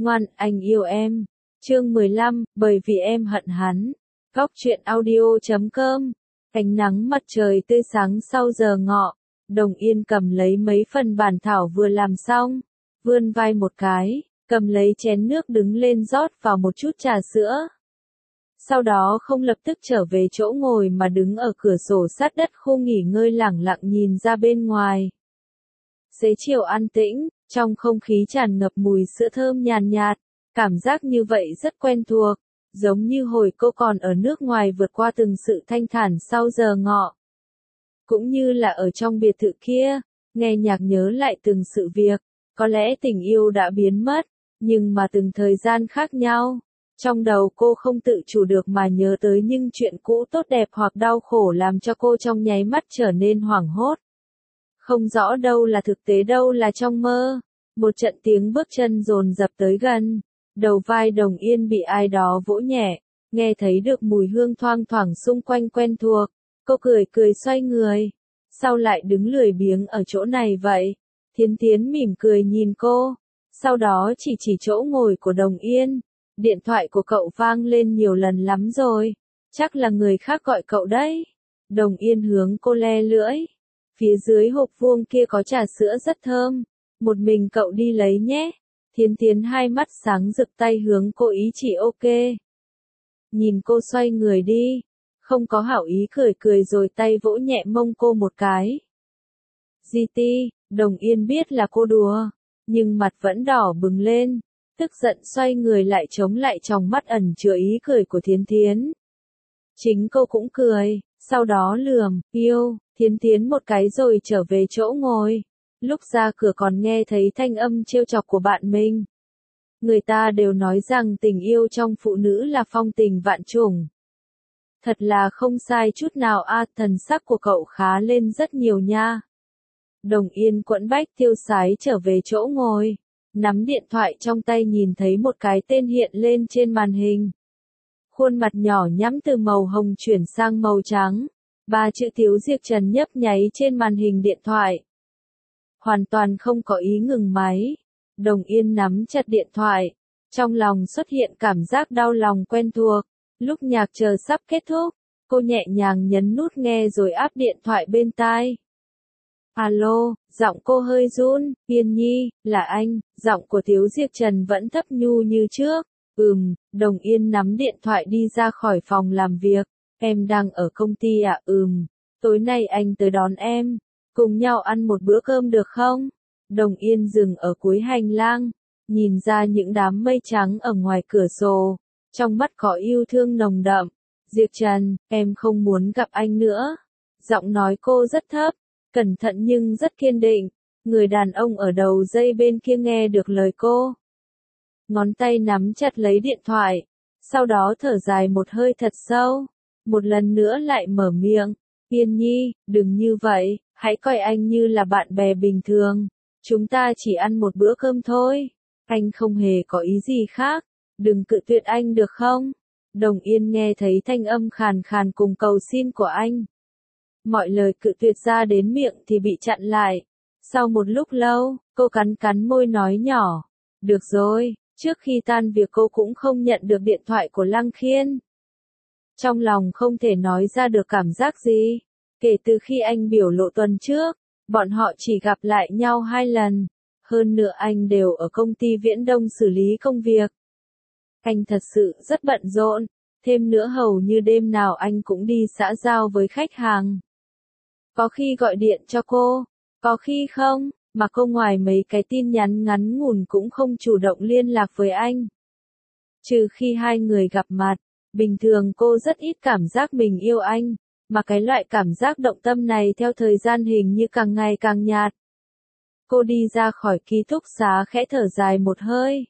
Ngoan, anh yêu em. Chương 15, bởi vì em hận hắn. Góc truyện audio.com. Ánh nắng mặt trời tươi sáng sau giờ ngọ, Đồng Yên cầm lấy mấy phần bản thảo vừa làm xong, vươn vai một cái, cầm lấy chén nước đứng lên rót vào một chút trà sữa. Sau đó không lập tức trở về chỗ ngồi mà đứng ở cửa sổ sát đất khô nghỉ ngơi lẳng lặng nhìn ra bên ngoài. Xế chiều an tĩnh, trong không khí tràn ngập mùi sữa thơm nhàn nhạt, cảm giác như vậy rất quen thuộc, giống như hồi cô còn ở nước ngoài vượt qua từng sự thanh thản sau giờ ngọ. Cũng như là ở trong biệt thự kia, nghe nhạc nhớ lại từng sự việc, có lẽ tình yêu đã biến mất, nhưng mà từng thời gian khác nhau. Trong đầu cô không tự chủ được mà nhớ tới những chuyện cũ tốt đẹp hoặc đau khổ làm cho cô trong nháy mắt trở nên hoảng hốt. Không rõ đâu là thực tế đâu là trong mơ. Một trận tiếng bước chân dồn dập tới gần. Đầu vai Đồng Yên bị ai đó vỗ nhẹ, nghe thấy được mùi hương thoang thoảng xung quanh quen thuộc. Cô cười cười xoay người. Sao lại đứng lười biếng ở chỗ này vậy? Thiến Thiến mỉm cười nhìn cô. Sau đó chỉ chỗ ngồi của Đồng Yên. Điện thoại của cậu vang lên nhiều lần lắm rồi. Chắc là người khác gọi cậu đấy. Đồng Yên hướng cô le lưỡi. Phía dưới hộp vuông kia có trà sữa rất thơm. Một mình cậu đi lấy nhé. Thiến Thiến hai mắt sáng rực tay hướng cô ý chỉ ok. Nhìn cô xoay người đi. Không có hảo ý cười cười rồi tay vỗ nhẹ mông cô một cái. GT, Đồng Yên biết là cô đùa. Nhưng mặt vẫn đỏ bừng lên. Tức giận xoay người lại chống lại tròng mắt ẩn chứa ý cười của Thiến Thiến. Chính cô cũng cười, sau đó lườm, yêu, Thiến Thiến một cái rồi trở về chỗ ngồi. Lúc ra cửa còn nghe thấy thanh âm trêu chọc của bạn mình. Người ta đều nói rằng tình yêu trong phụ nữ là phong tình vạn trùng. Thật là không sai chút nào thần sắc của cậu khá lên rất nhiều nha. Đồng Yên quẫn bách tiêu sái trở về chỗ ngồi. Nắm điện thoại trong tay nhìn thấy một cái tên hiện lên trên màn hình. Khuôn mặt nhỏ nhắm từ màu hồng chuyển sang màu trắng. 3 chữ Tiếu Diệc Trần nhấp nháy trên màn hình điện thoại. Hoàn toàn không có ý ngừng máy. Đồng Yên nắm chặt điện thoại. Trong lòng xuất hiện cảm giác đau lòng quen thuộc. Lúc nhạc chờ sắp kết thúc, cô nhẹ nhàng nhấn nút nghe rồi áp điện thoại bên tai. Alo, giọng cô hơi run, Yên Nhi, là anh, giọng của Tiếu Diệc Trần vẫn thấp nhu như trước. Đồng Yên nắm điện thoại đi ra khỏi phòng làm việc. Em đang ở công ty à? Tối nay anh tới đón em. Cùng nhau ăn một bữa cơm được không? Đồng Yên dừng ở cuối hành lang, nhìn ra những đám mây trắng ở ngoài cửa sổ. Trong mắt có yêu thương nồng đậm. Diệc Trần, em không muốn gặp anh nữa. Giọng nói cô rất thấp, cẩn thận nhưng rất kiên định. Người đàn ông ở đầu dây bên kia nghe được lời cô. Ngón tay nắm chặt lấy điện thoại. Sau đó thở dài một hơi thật sâu. Một lần nữa lại mở miệng. Yên Nhi, đừng như vậy, hãy coi anh như là bạn bè bình thường. Chúng ta chỉ ăn một bữa cơm thôi. Anh không hề có ý gì khác. Đừng cự tuyệt anh được không? Đồng Yên nghe thấy thanh âm khàn khàn cùng cầu xin của anh. Mọi lời cự tuyệt ra đến miệng thì bị chặn lại. Sau một lúc lâu, cô cắn môi nói nhỏ. Được rồi, trước khi tan việc cô cũng không nhận được điện thoại của Lăng Khiên. Trong lòng không thể nói ra được cảm giác gì. Kể từ khi anh biểu lộ tuần trước, bọn họ chỉ gặp lại nhau 2 lần. Hơn nữa anh đều ở công ty Viễn Đông xử lý công việc. Anh thật sự rất bận rộn. Thêm nữa hầu như đêm nào anh cũng đi xã giao với khách hàng. Có khi gọi điện cho cô, có khi không, mà cô ngoài mấy cái tin nhắn ngắn ngủn cũng không chủ động liên lạc với anh. Trừ khi hai người gặp mặt, bình thường cô rất ít cảm giác mình yêu anh, mà cái loại cảm giác động tâm này theo thời gian hình như càng ngày càng nhạt. Cô đi ra khỏi ký túc xá khẽ thở dài một hơi.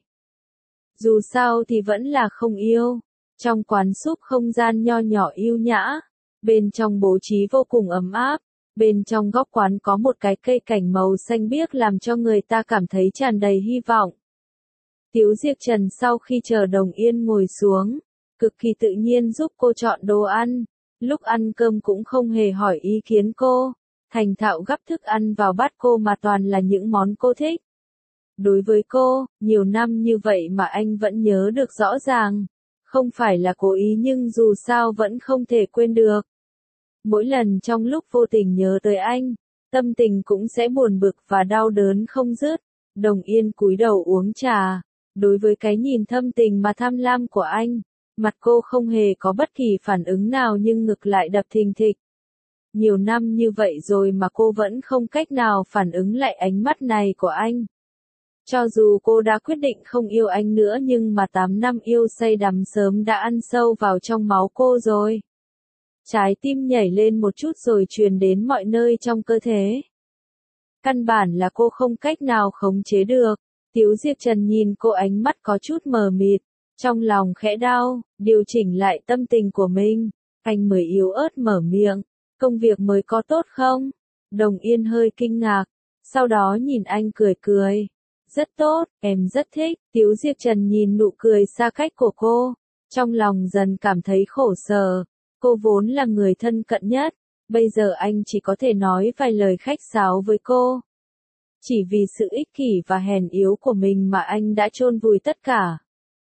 Dù sao thì vẫn là không yêu. Trong quán súp không gian nho nhỏ yêu nhã, bên trong bố trí vô cùng ấm áp, bên trong góc quán có một cái cây cảnh màu xanh biếc làm cho người ta cảm thấy tràn đầy hy vọng. Tiếu Diệc Trần sau khi chờ Đồng Yên ngồi xuống, cực kỳ tự nhiên giúp cô chọn đồ ăn, lúc ăn cơm cũng không hề hỏi ý kiến cô, thành thạo gắp thức ăn vào bát cô mà toàn là những món cô thích. Đối với cô, nhiều năm như vậy mà anh vẫn nhớ được rõ ràng. Không phải là cố ý nhưng dù sao vẫn không thể quên được. Mỗi lần trong lúc vô tình nhớ tới anh, tâm tình cũng sẽ buồn bực và đau đớn không dứt. Đồng Yên cúi đầu uống trà. Đối với cái nhìn thâm tình mà tham lam của anh, mặt cô không hề có bất kỳ phản ứng nào nhưng ngực lại đập thình thịch. Nhiều năm như vậy rồi mà cô vẫn không cách nào phản ứng lại ánh mắt này của anh. Cho dù cô đã quyết định không yêu anh nữa nhưng mà 8 năm yêu say đắm sớm đã ăn sâu vào trong máu cô rồi. Trái tim nhảy lên một chút rồi truyền đến mọi nơi trong cơ thể. Căn bản là cô không cách nào khống chế được. Tiếu Diệp Trần nhìn cô ánh mắt có chút mờ mịt, trong lòng khẽ đau, điều chỉnh lại tâm tình của mình. Anh mới yếu ớt mở miệng, công việc mới có tốt không? Đồng Yên hơi kinh ngạc, sau đó nhìn anh cười cười. Rất tốt, em rất thích. Tiếu Diệp Trần nhìn nụ cười xa cách của cô, trong lòng dần cảm thấy khổ sở. Cô vốn là người thân cận nhất, bây giờ anh chỉ có thể nói vài lời khách sáo với cô. Chỉ vì sự ích kỷ và hèn yếu của mình mà anh đã chôn vùi tất cả.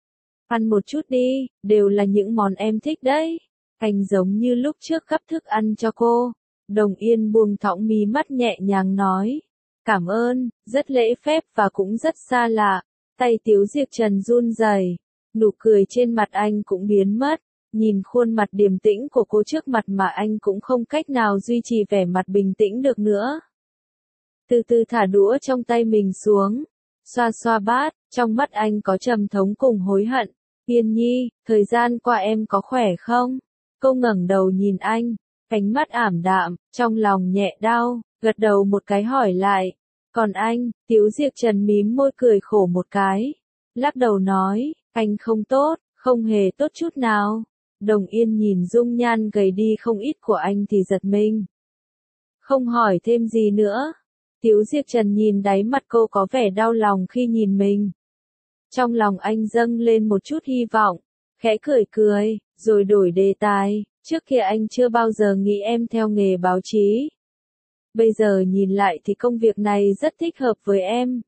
Ăn một chút đi, đều là những món em thích đấy. Anh giống như lúc trước gắp thức ăn cho cô. Đồng Yên buông thõng mí mắt nhẹ nhàng nói. Cảm ơn, rất lễ phép và cũng rất xa lạ. Tay Tiếu Diệp Trần run rẩy, nụ cười trên mặt anh cũng biến mất. Nhìn khuôn mặt điềm tĩnh của cô trước mặt mà anh cũng không cách nào duy trì vẻ mặt bình tĩnh được nữa. Từ từ thả đũa trong tay mình xuống, xoa xoa bát, trong mắt anh có trầm thống cùng hối hận. Yên Nhi, thời gian qua em có khỏe không? Cô ngẩng đầu nhìn anh, ánh mắt ảm đạm, trong lòng nhẹ đau, gật đầu một cái hỏi lại. Còn anh, Tiếu Diệp Trần mím môi cười khổ một cái, lắc đầu nói, anh không tốt, không hề tốt chút nào. Đồng Yên nhìn dung nhan gầy đi không ít của anh thì giật mình. Không hỏi thêm gì nữa. Tiếu Diệp Trần nhìn đáy mặt cô có vẻ đau lòng khi nhìn mình. Trong lòng anh dâng lên một chút hy vọng, khẽ cười cười, rồi đổi đề tài. Trước kia anh chưa bao giờ nghĩ em theo nghề báo chí. Bây giờ nhìn lại thì công việc này rất thích hợp với em.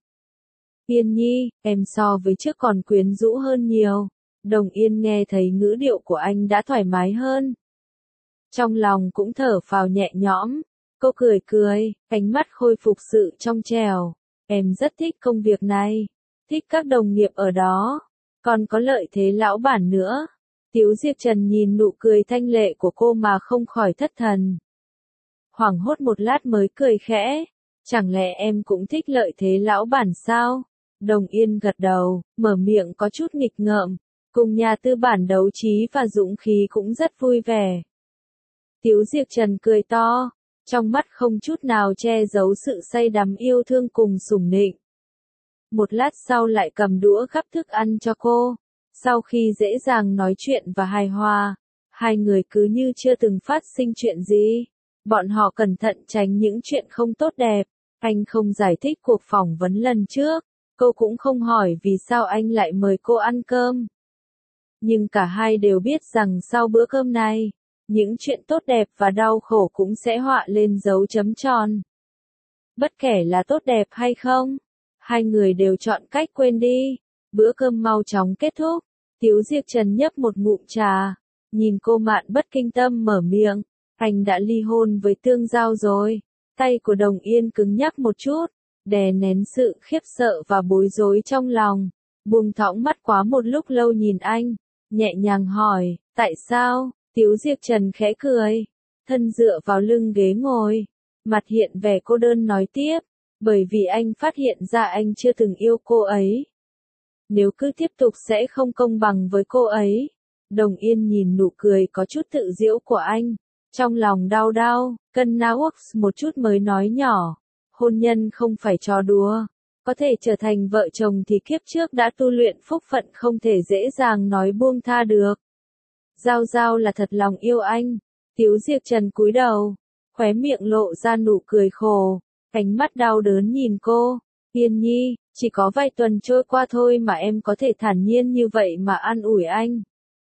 Yên Nhi, em so với trước còn quyến rũ hơn nhiều. Đồng Yên nghe thấy ngữ điệu của anh đã thoải mái hơn. Trong lòng cũng thở phào nhẹ nhõm. Cô cười cười, ánh mắt khôi phục sự trong trẻo. Em rất thích công việc này. Thích các đồng nghiệp ở đó. Còn có lợi thế lão bản nữa. Tiếu Diệp Trần nhìn nụ cười thanh lệ của cô mà không khỏi thất thần. Hoảng hốt một lát mới cười khẽ. Chẳng lẽ em cũng thích lợi thế lão bản sao? Đồng Yên gật đầu, mở miệng có chút nghịch ngợm. Cùng nhà tư bản đấu trí và dũng khí cũng rất vui vẻ. Tiếu Diệp Trần cười to, trong mắt không chút nào che giấu sự say đắm yêu thương cùng sủng nịnh. Một lát sau lại cầm đũa gắp thức ăn cho cô. Sau khi dễ dàng nói chuyện và hài hòa, hai người cứ như chưa từng phát sinh chuyện gì. Bọn họ cẩn thận tránh những chuyện không tốt đẹp. Anh không giải thích cuộc phỏng vấn lần trước. Cô cũng không hỏi vì sao anh lại mời cô ăn cơm. Nhưng cả hai đều biết rằng sau bữa cơm này, những chuyện tốt đẹp và đau khổ cũng sẽ họa lên dấu chấm tròn. Bất kể là tốt đẹp hay không, hai người đều chọn cách quên đi. Bữa cơm mau chóng kết thúc, Tiếu Diệp Trần nhấp một ngụm trà, nhìn cô Mạn bất kinh tâm mở miệng, anh đã ly hôn với Tương Giao rồi. Tay của Đồng Yên cứng nhắc một chút, đè nén sự khiếp sợ và bối rối trong lòng, buông thõng mắt quá một lúc lâu nhìn anh, nhẹ nhàng hỏi, tại sao? Tiếu Diệp Trần khẽ cười, thân dựa vào lưng ghế ngồi, mặt hiện vẻ cô đơn nói tiếp, bởi vì anh phát hiện ra anh chưa từng yêu cô ấy. Nếu cứ tiếp tục sẽ không công bằng với cô ấy. Đồng Yên nhìn nụ cười có chút tự giễu của anh, trong lòng đau đau, cân não một chút mới nói nhỏ, hôn nhân không phải trò đùa, có thể trở thành vợ chồng thì kiếp trước đã tu luyện phúc phận không thể dễ dàng nói buông tha được. Giao Giao là thật lòng yêu anh. Tiếu Diệp Trần cúi đầu, khóe miệng lộ ra nụ cười khổ, ánh mắt đau đớn nhìn cô. Yên Nhi, chỉ có vài tuần trôi qua thôi mà em có thể thản nhiên như vậy mà an ủi anh.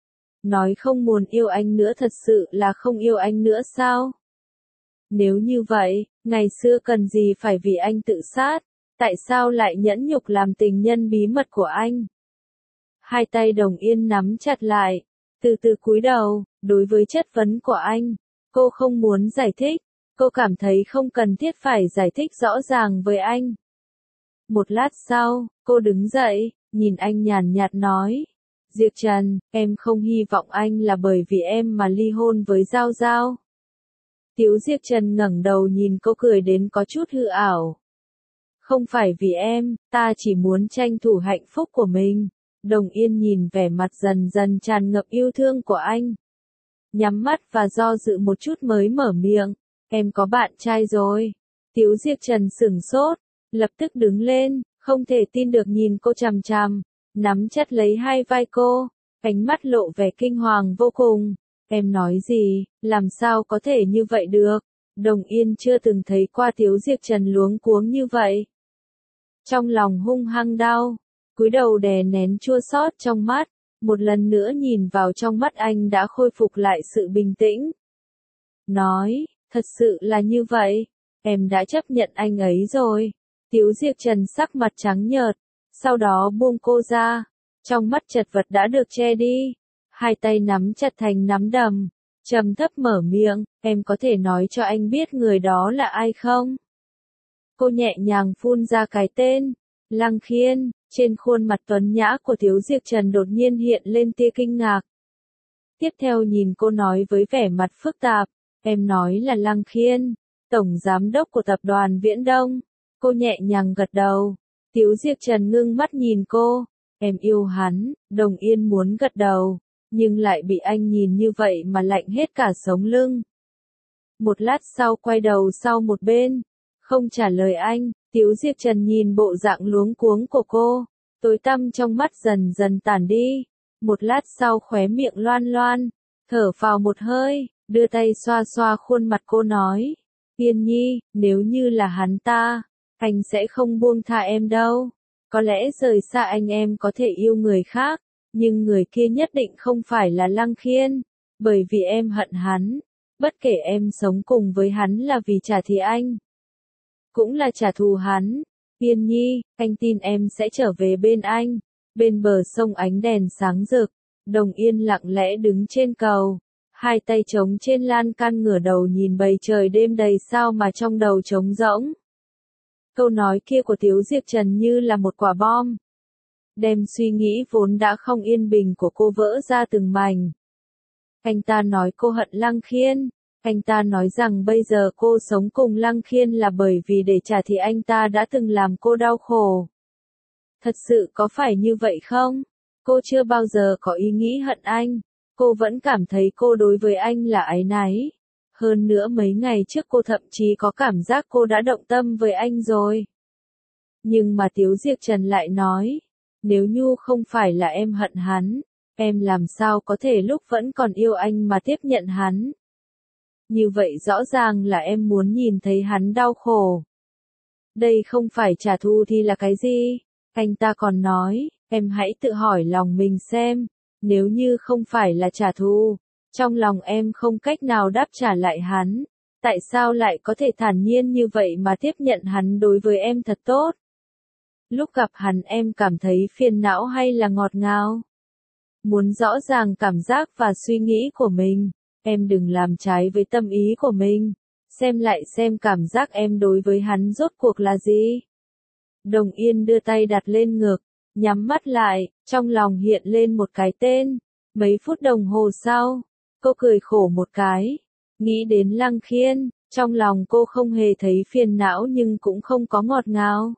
Nói không muốn yêu anh nữa thật sự là không yêu anh nữa sao? Nếu như vậy, ngày xưa cần gì phải vì anh tự sát? Tại sao lại nhẫn nhục làm tình nhân bí mật của anh? Hai tay Đồng Yên nắm chặt lại, từ từ cúi đầu, đối với chất vấn của anh, cô không muốn giải thích, cô cảm thấy không cần thiết phải giải thích rõ ràng với anh. Một lát sau, cô đứng dậy, nhìn anh nhàn nhạt nói, Diệp Trần, em không hy vọng anh là bởi vì em mà ly hôn với Giao Giao. Tiếu Diệp Trần ngẩng đầu nhìn cô cười đến có chút hư ảo. Không phải vì em, ta chỉ muốn tranh thủ hạnh phúc của mình. Đồng Yên nhìn vẻ mặt dần dần tràn ngập yêu thương của anh. Nhắm mắt và do dự một chút mới mở miệng. Em có bạn trai rồi. Tiếu Diệp Trần sửng sốt, lập tức đứng lên, không thể tin được nhìn cô chằm chằm, nắm chặt lấy hai vai cô, ánh mắt lộ vẻ kinh hoàng vô cùng. Em nói gì, làm sao có thể như vậy được? Đồng Yên chưa từng thấy qua Tiếu Diệp Trần luống cuống như vậy. Trong lòng hung hăng đau, cúi đầu đè nén chua xót trong mắt, một lần nữa nhìn vào trong mắt anh đã khôi phục lại sự bình tĩnh. Nói, thật sự là như vậy, em đã chấp nhận anh ấy rồi. Tiếu Diệp Trần sắc mặt trắng nhợt, sau đó buông cô ra, trong mắt chật vật đã được che đi, hai tay nắm chặt thành nắm đấm, trầm thấp mở miệng, em có thể nói cho anh biết người đó là ai không? Cô nhẹ nhàng phun ra cái tên, Lăng Khiên, trên khuôn mặt tuấn nhã của Tiếu Diệp Trần đột nhiên hiện lên tia kinh ngạc. Tiếp theo nhìn cô nói với vẻ mặt phức tạp, em nói là Lăng Khiên, tổng giám đốc của tập đoàn Viễn Đông. Cô nhẹ nhàng gật đầu, Tiếu Diệp Trần ngưng mắt nhìn cô, em yêu hắn. Đồng Yên muốn gật đầu, nhưng lại bị anh nhìn như vậy mà lạnh hết cả sống lưng. Một lát sau quay đầu sau một bên, không trả lời anh. Tiếu Diệp Trần nhìn bộ dạng luống cuống của cô, tối tăm trong mắt dần dần tản đi. Một lát sau khóe miệng loan loan, thở phào một hơi, đưa tay xoa xoa khuôn mặt cô nói, Yên Nhi, nếu như là hắn ta, anh sẽ không buông tha em đâu. Có lẽ rời xa anh em có thể yêu người khác, nhưng người kia nhất định không phải là Lăng Khiên, bởi vì em hận hắn. Bất kể em sống cùng với hắn là vì trả thì anh cũng là trả thù hắn. Yên Nhi, anh tin em sẽ trở về bên anh. Bên bờ sông ánh đèn sáng rực, Đồng Yên lặng lẽ đứng trên cầu, hai tay chống trên lan can ngửa đầu nhìn bầu trời đêm đầy sao mà trong đầu trống rỗng. Câu nói kia của Tiếu Diệp Trần như là một quả bom, đem suy nghĩ vốn đã không yên bình của cô vỡ ra từng mảnh. Anh ta nói cô hận Lăng Khiên. Anh ta nói rằng bây giờ cô sống cùng Lăng Khiên là bởi vì để trả thì anh ta đã từng làm cô đau khổ. Thật sự có phải như vậy không? Cô chưa bao giờ có ý nghĩ hận anh. Cô vẫn cảm thấy cô đối với anh là áy náy. Hơn nữa mấy ngày trước cô thậm chí có cảm giác cô đã động tâm với anh rồi. Nhưng mà Tiếu Diệp Trần lại nói, nếu như không phải là em hận hắn, em làm sao có thể lúc vẫn còn yêu anh mà tiếp nhận hắn. Như vậy rõ ràng là em muốn nhìn thấy hắn đau khổ. Đây không phải trả thù thì là cái gì? Anh ta còn nói, em hãy tự hỏi lòng mình xem, nếu như không phải là trả thù, trong lòng em không cách nào đáp trả lại hắn, tại sao lại có thể thản nhiên như vậy mà tiếp nhận hắn đối với em thật tốt? Lúc gặp hắn em cảm thấy phiền não hay là ngọt ngào? Muốn rõ ràng cảm giác và suy nghĩ của mình, em đừng làm trái với tâm ý của mình, xem lại xem cảm giác em đối với hắn rốt cuộc là gì. Đồng Yên đưa tay đặt lên ngực, nhắm mắt lại, trong lòng hiện lên một cái tên. Mấy phút đồng hồ sau, cô cười khổ một cái, nghĩ đến Lăng Khiên, trong lòng cô không hề thấy phiền não nhưng cũng không có ngọt ngào.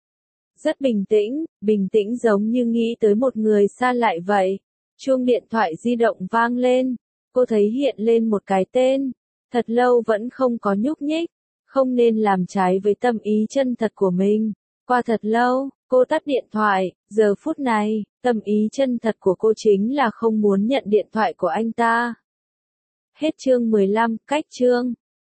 Rất bình tĩnh giống như nghĩ tới một người xa lại vậy. Chuông điện thoại di động vang lên, cô thấy hiện lên một cái tên, thật lâu vẫn không có nhúc nhích, không nên làm trái với tâm ý chân thật của mình. Qua thật lâu, cô tắt điện thoại, giờ phút này, tâm ý chân thật của cô chính là không muốn nhận điện thoại của anh ta. Hết chương 15, cách chương.